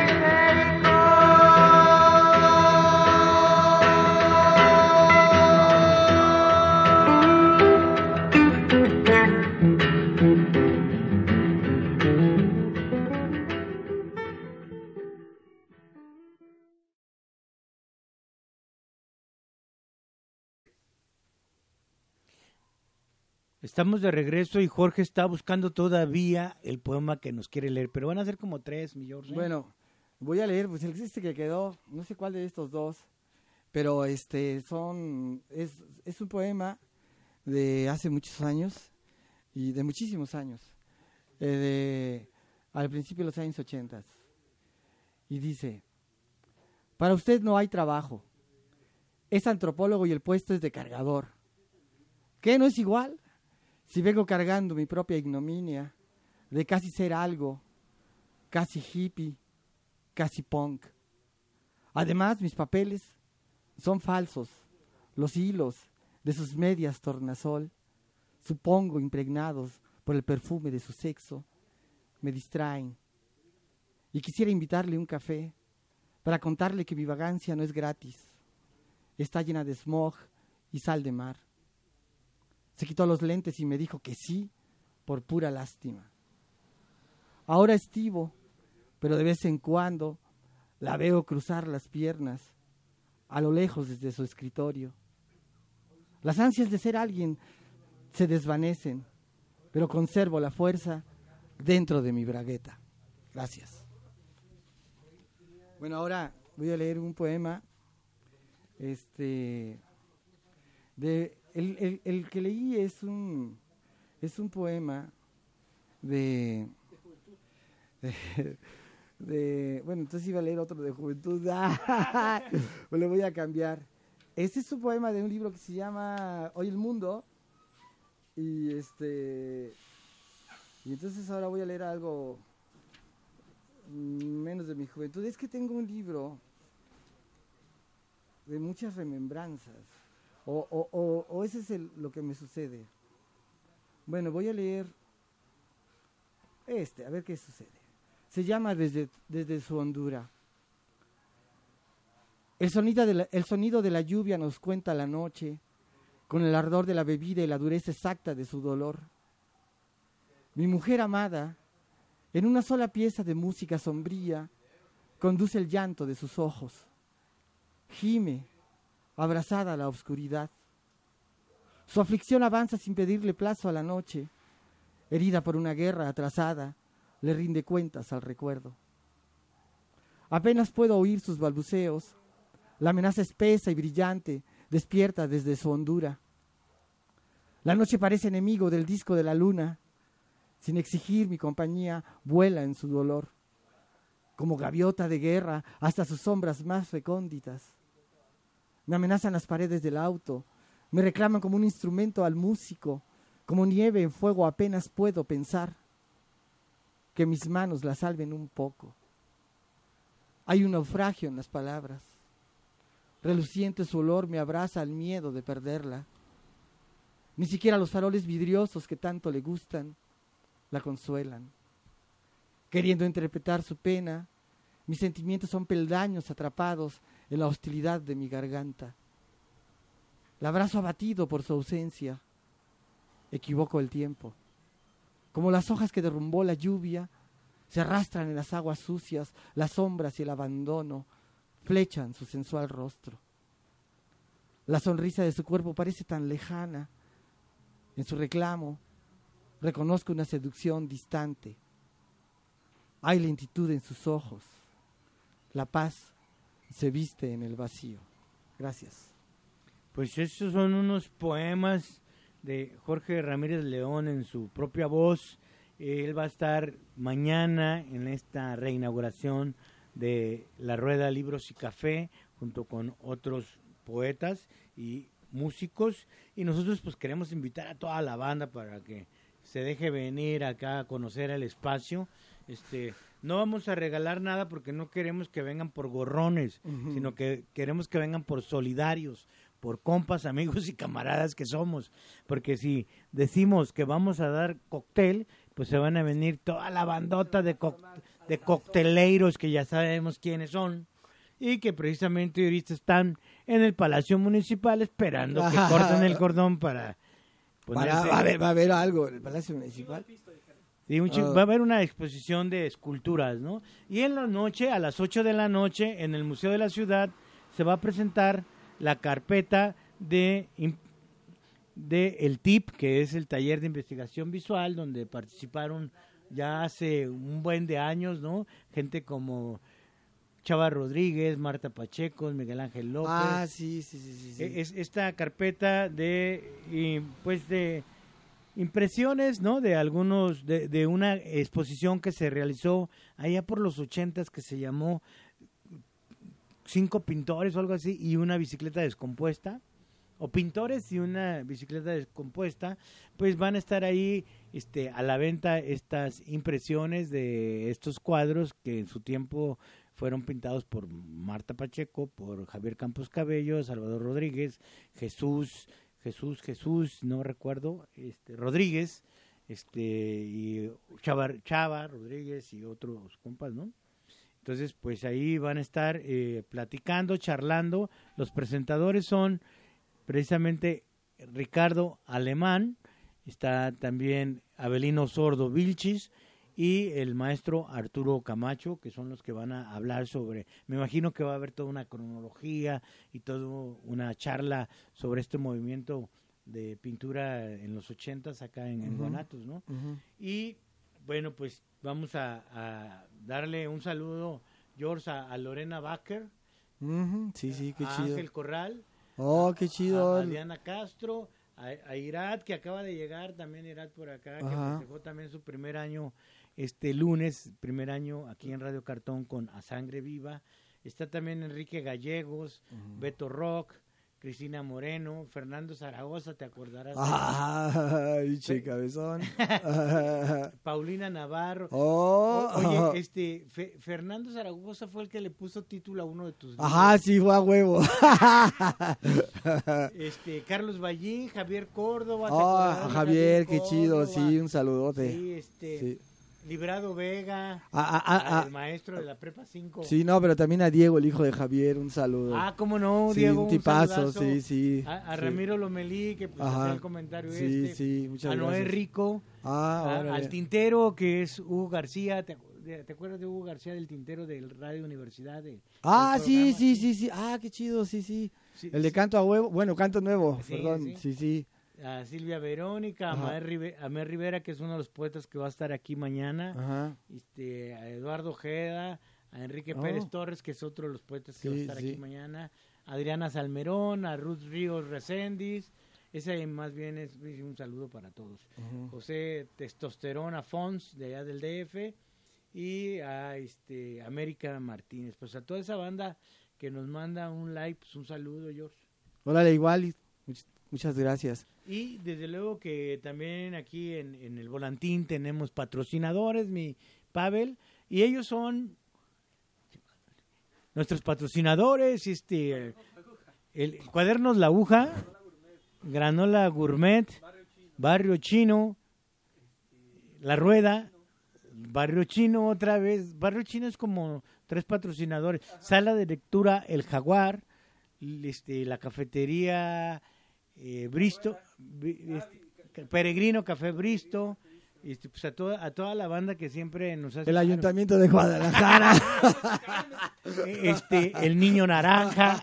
Estamos de regreso y Jorge está buscando todavía el poema que nos quiere leer, pero van a ser como tres, mi George. Bueno, voy a leer, pues el este que quedó, no sé cuál de estos dos, pero este son es, es un poema de hace muchos años y de muchísimos años, eh, de al principio de los años ochenta. Y dice, para usted no hay trabajo. Es antropólogo y el puesto es de cargador. ¿Qué no es igual? Si vengo cargando mi propia ignominia de casi ser algo, casi hippie, casi punk. Además, mis papeles son falsos. Los hilos de sus medias tornasol, supongo impregnados por el perfume de su sexo, me distraen. Y quisiera invitarle un café para contarle que mi vagancia no es gratis. Está llena de smog y sal de mar. Se quitó los lentes y me dijo que sí, por pura lástima. Ahora estivo, pero de vez en cuando la veo cruzar las piernas a lo lejos desde su escritorio. Las ansias de ser alguien se desvanecen, pero conservo la fuerza dentro de mi bragueta. Gracias. Bueno, ahora voy a leer un poema. Este, de, el, el, el que leí es un, es un poema de, de, de, bueno, entonces iba a leer otro de juventud. Pues le voy a cambiar. Este es un poema de un libro que se llama Hoy el Mundo. Y este, y entonces ahora voy a leer algo menos de mi juventud. Es que tengo un libro de muchas remembranzas, o, o, o, o ese es el, lo que me sucede. Bueno, voy a leer este, a ver qué sucede. Se llama Desde, desde su hondura. El sonido, de la, el sonido de la lluvia nos cuenta la noche, con el ardor de la bebida y la dureza exacta de su dolor. Mi mujer amada, en una sola pieza de música sombría, conduce el llanto de sus ojos. Gime, abrazada a la oscuridad. Su aflicción avanza sin pedirle plazo a la noche. Herida por una guerra atrasada, le rinde cuentas al recuerdo. Apenas puedo oír sus balbuceos. La amenaza espesa y brillante despierta desde su hondura. La noche parece enemigo del disco de la luna. Sin exigir mi compañía, vuela en su dolor. Como gaviota de guerra hasta sus sombras más recónditas. Me amenazan las paredes del auto. Me reclaman como un instrumento al músico. Como nieve en fuego apenas puedo pensar. Que mis manos la salven un poco. Hay un naufragio en las palabras. Reluciente su olor me abraza al miedo de perderla. Ni siquiera los faroles vidriosos que tanto le gustan la consuelan. Queriendo interpretar su pena, mis sentimientos son peldaños atrapados en la hostilidad de mi garganta. La abrazo abatido por su ausencia. Equivoco el tiempo. Como las hojas que derrumbó la lluvia, se arrastran en las aguas sucias, las sombras y el abandono flechan su sensual rostro. La sonrisa de su cuerpo parece tan lejana. En su reclamo reconozco una seducción distante. Hay lentitud en sus ojos. La paz se viste en el vacío. Gracias. Pues estos son unos poemas de Jorge Ramírez León en su propia voz. Él va a estar mañana en esta reinauguración de la Rueda Libros y Café junto con otros poetas y músicos, y nosotros pues queremos invitar a toda la banda para que se deje venir acá a conocer el espacio. Este, no vamos a regalar nada porque no queremos que vengan por gorrones, uh-huh. sino que queremos que vengan por solidarios, por compas, amigos y camaradas que somos, porque si decimos que vamos a dar cóctel, pues se van a venir toda la bandota de, co- de cocteleiros que ya sabemos quiénes son, y que precisamente ahorita están en el Palacio Municipal esperando que corten el cordón para ponerse... Para, va, a haber, va a haber algo en el Palacio Municipal. Sí, un chico, uh. Va a haber una exposición de esculturas, ¿no? Y en la noche, a las ocho de la noche, en el Museo de la Ciudad, se va a presentar la carpeta de, de el T I P, que es el Taller de Investigación Visual, donde participaron ya hace un buen de años, ¿no? Gente como Chava Rodríguez, Marta Pacheco, Miguel Ángel López. Ah, sí, sí, sí, sí. sí. Es esta carpeta de, y, pues de impresiones, ¿no? De algunos, de, de una exposición que se realizó allá por los ochentas que se llamó Cinco Pintores o algo así y una bicicleta descompuesta, o Pintores y una bicicleta descompuesta, pues van a estar ahí este, a la venta estas impresiones de estos cuadros que en su tiempo fueron pintados por Marta Pacheco, por Javier Campos Cabello, Salvador Rodríguez, Jesús, Jesús, Jesús, no recuerdo, este, Rodríguez, este, y Chava, Chava Rodríguez y otros compas, ¿no? Entonces, pues ahí van a estar eh, platicando, charlando. Los presentadores son precisamente Ricardo Alemán, está también Abelino Sordo Vilchis y el maestro Arturo Camacho, que son los que van a hablar sobre, me imagino que va a haber toda una cronología y toda una charla sobre este movimiento de pintura en los ochentas acá en, uh-huh. en Guanatos, ¿no? Uh-huh. Y bueno, pues vamos a, a darle un saludo, George, a, a Lorena Bacher, uh-huh. sí, sí, qué a chido. Ángel Corral, oh, qué chido. A, a Diana Castro, a, a Irat, que acaba de llegar, también Irat por acá, ajá. que festejó también su primer año este lunes, primer año aquí en Radio Cartón con A Sangre Viva. Está también Enrique Gallegos, uh-huh. Beto Rock, Cristina Moreno, Fernando Zaragoza, ¿te acordarás? ¡Ah, biche cabezón! Paulina Navarro. Oh, o, oye, este, Fe, Fernando Zaragoza fue el que le puso título a uno de tus libros. Ajá, sí, fue a huevo. este, Carlos Ballín, Javier Córdoba. Oh, Javier, Javier, qué Córdoba, chido, sí, un saludote. Sí, este... Sí. Librado Vega, ah, ah, ah, el maestro de la Prepa cinco. Sí, no, pero también a Diego, el hijo de Javier, un saludo. Ah, cómo no, sí, Diego, un tipazo, un sí, sí. A, a sí. Ramiro Lomelí, que pues hacía el comentario sí, este. Sí, muchas a gracias. Noé Rico. Ah, a, al Tintero, que es Hugo García. ¿Te, ¿Te acuerdas de Hugo García del Tintero del Radio Universidad? De, ah, sí, sí, sí, sí. Ah, qué chido, sí, sí. sí el de Canto a Huevo, bueno, Canto Nuevo, sí, perdón, sí, sí. sí. A Silvia Verónica, a Maher Rivera, Rivera, que es uno de los poetas que va a estar aquí mañana, ajá. este, a Eduardo Ojeda, a Enrique oh. Pérez Torres, que es otro de los poetas que sí, va a estar sí. aquí mañana, a Adriana Salmerón, a Ruth Ríos Reséndiz, ese más bien es un saludo para todos, uh-huh. José Testosterona Fons, de allá del D F, y a este, América Martínez, pues a toda esa banda que nos manda un like, pues un saludo, George. Órale, igual, muchas gracias. Y desde luego que también aquí en, en el Volantín tenemos patrocinadores, mi Pavel, y ellos son nuestros patrocinadores, este, el Cuadernos La Aguja, Granola Gourmet, Barrio Chino, La Rueda, Barrio Chino otra vez, Barrio Chino es como tres patrocinadores, Sala de Lectura El Jaguar, este, la cafetería Eh, Bristo, este, Peregrino Café Bristo, este, pues a toda a toda la banda que siempre nos hace. El Ayuntamiento de Guadalajara, este, el Niño Naranja,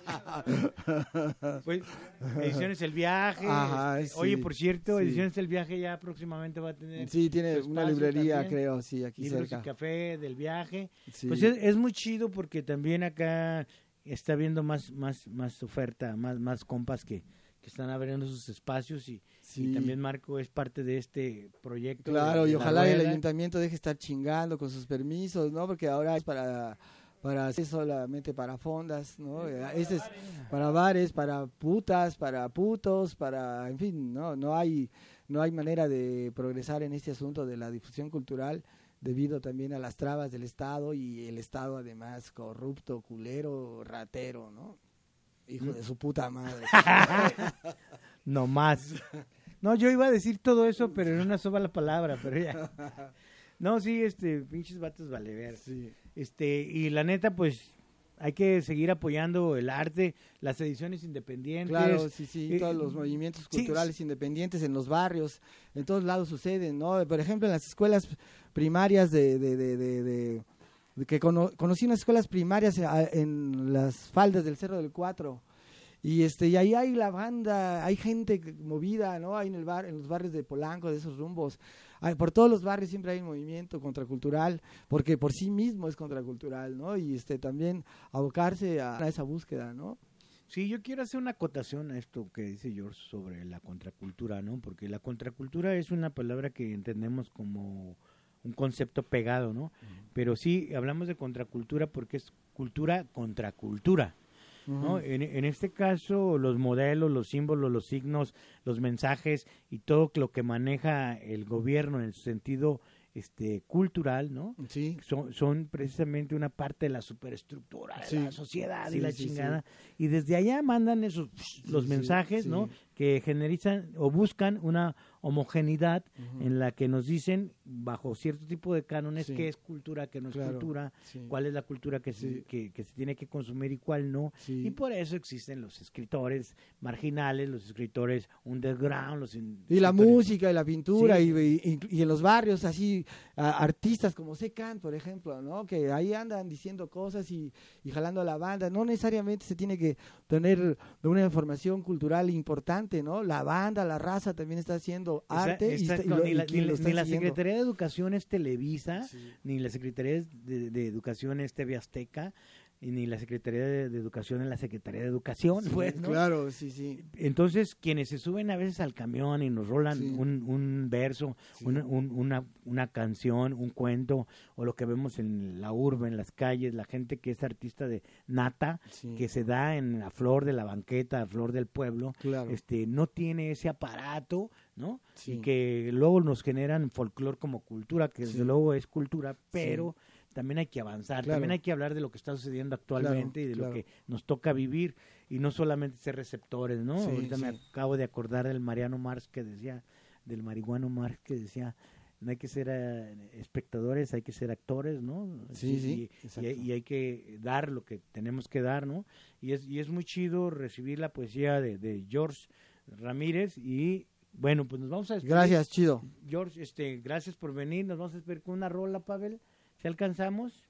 pues, Ediciones El Viaje. Ajá, sí, oye, por cierto, sí. Ediciones El Viaje ya próximamente va a tener. Sí, tiene una librería, también, creo, sí, aquí Libros cerca. Y Café del Viaje. Sí. Pues es, es muy chido porque también acá está viendo más más más oferta, más más compas que que están abriendo sus espacios y, sí. y también Marco es parte de este proyecto. Claro, de, de y ojalá el ayuntamiento deje estar chingando con sus permisos, ¿no? Porque ahora es para para hacer solamente para fondas, ¿no? Este es para bares, para putas, para putos, para, en fin, no no hay no hay manera de progresar en este asunto de la difusión cultural debido también a las trabas del Estado y el Estado además corrupto, culero, ratero, ¿no? Hijo de su puta madre. No más. No, yo iba a decir todo eso, pero en una sola palabra, pero ya. No, sí, este, pinches vatos vale ver. Sí. Este, y la neta, pues, hay que seguir apoyando el arte, las ediciones independientes. Claro, sí, sí, eh, todos los movimientos culturales sí. independientes en los barrios, en todos lados suceden, ¿no? Por ejemplo, en las escuelas primarias de... de, de, de, de que cono, conocí unas escuelas primarias en las faldas del Cerro del Cuatro y este y ahí hay la banda, hay gente movida, ¿no? Hay en el bar, en los barrios de Polanco, de esos rumbos, hay, por todos los barrios siempre hay un movimiento contracultural, porque por sí mismo es contracultural, ¿no? Y este también abocarse a, a esa búsqueda, ¿no? Sí, yo quiero hacer una acotación a esto que dice George sobre la contracultura, ¿no? Porque la contracultura es una palabra que entendemos como un concepto pegado, ¿no? Uh-huh. Pero sí, hablamos de contracultura porque es cultura contra cultura, ¿no? Uh-huh. En, en este caso, los modelos, los símbolos, los signos, los mensajes y todo lo que maneja el gobierno en el sentido este cultural, ¿no? Sí. Son, son precisamente una parte de la superestructura de sí. la sociedad sí, y la sí, chingada. Sí. Y desde allá mandan esos los sí, mensajes, sí. ¿no? Que generizan o buscan una homogeneidad uh-huh. en la que nos dicen, bajo cierto tipo de cánones, sí. qué es cultura, qué no es claro. cultura, sí. cuál es la cultura que, sí. se, que, que se tiene que consumir y cuál no. Sí. Y por eso existen los escritores marginales, los escritores underground, los in- y la música y la pintura sí. y, y, y en los barrios así a, artistas como Secan, por ejemplo, ¿no? Que ahí andan diciendo cosas y, y jalando a la banda. No necesariamente se tiene que tener una información cultural importante, ¿no? La banda, la raza también está haciendo arte. Esa, esta, y, y lo, ni, la, y ni, lo ni la siguiendo. Secretaría de Educación es Televisa, sí. ni la Secretaría de, de Educación es T V Azteca, y ni la Secretaría de, de Educación es la Secretaría de Educación, sí, pues, ¿no? Claro, sí, sí. Entonces, quienes se suben a veces al camión y nos rolan sí. un, un verso, sí. una, un, una, una canción, un cuento, o lo que vemos en la urbe, en las calles, la gente que es artista de nata, sí. que se da en la flor de la banqueta, a flor del pueblo, claro. este, no tiene ese aparato, ¿no? Sí. Y que luego nos generan folclore como cultura, que desde sí. luego es cultura, pero sí. también hay que avanzar, claro. también hay que hablar de lo que está sucediendo actualmente claro, y de claro. lo que nos toca vivir y no solamente ser receptores, ¿no? Sí, Ahorita sí. me acabo de acordar del Mariano Marx que decía, del marihuano Marx que decía, no hay que ser uh, espectadores, hay que ser actores, ¿no? Sí, sí, y, y, y hay que dar lo que tenemos que dar, ¿no? Y es, y es muy chido recibir la poesía de, de George Ramírez y bueno, pues nos vamos a despedir. Gracias, chido. George, este, gracias por venir, nos vamos a despedir con una rola, Pavel. ¿Si alcanzamos?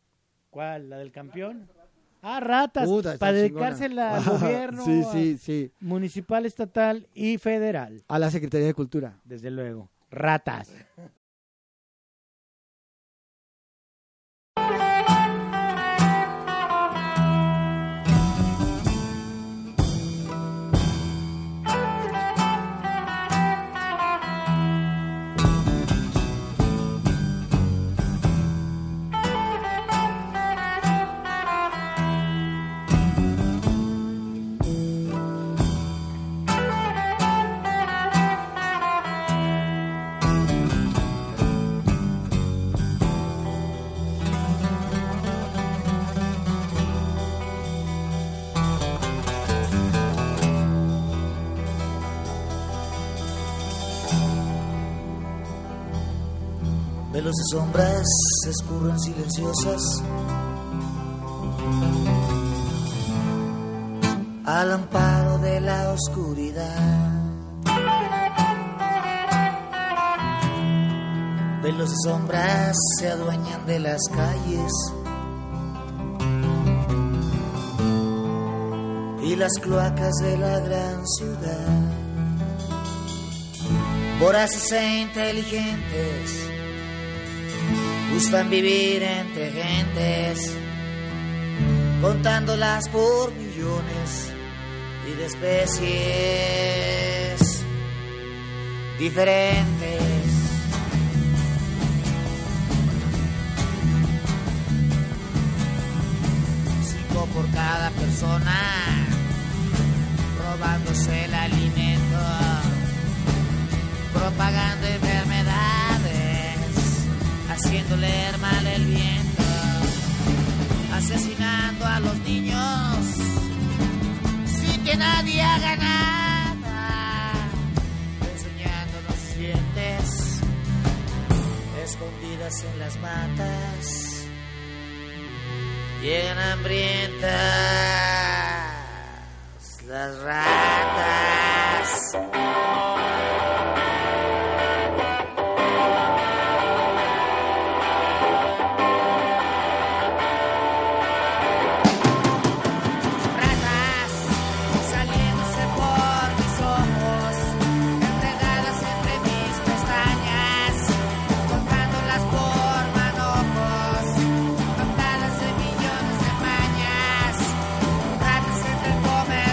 ¿Cuál? ¿La del campeón? Ah, ratas, Puta, para dedicársela al gobierno sí, sí, sí. municipal, estatal y federal. A la Secretaría de Cultura. Desde luego. Ratas. Velos de sombras se escurren silenciosas al amparo de la oscuridad. Velos de sombras se adueñan de las calles y las cloacas de la gran ciudad. Voraces e inteligentes gustan vivir entre gentes, contándolas por millones y de especies diferentes. Cinco por cada persona, robándose el alimento, propagando enfermedades, haciendo leer mal el viento, asesinando a los niños sin que nadie haga nada, enseñando los dientes escondidas en las matas, bien hambrientas las ratas. Come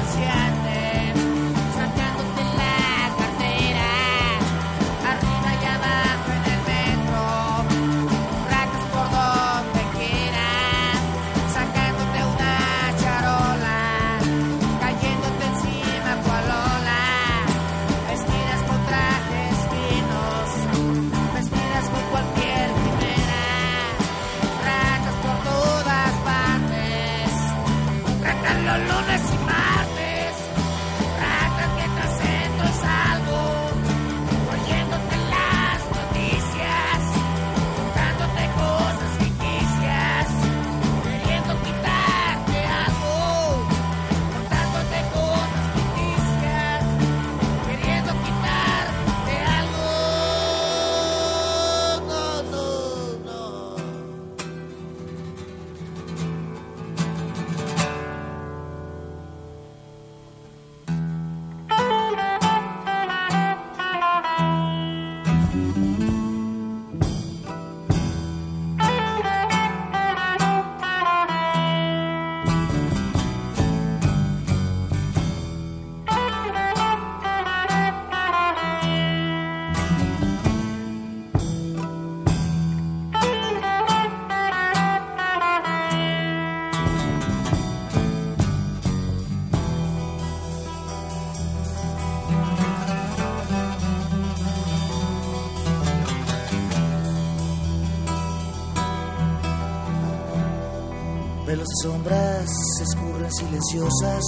Velos de sombras se escurren silenciosas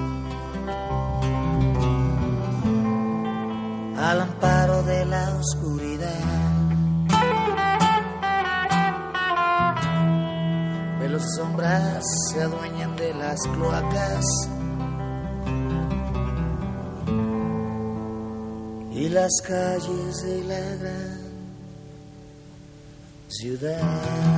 al amparo de la oscuridad. Velos de sombras se adueñan de las cloacas y las calles de la gran ciudad.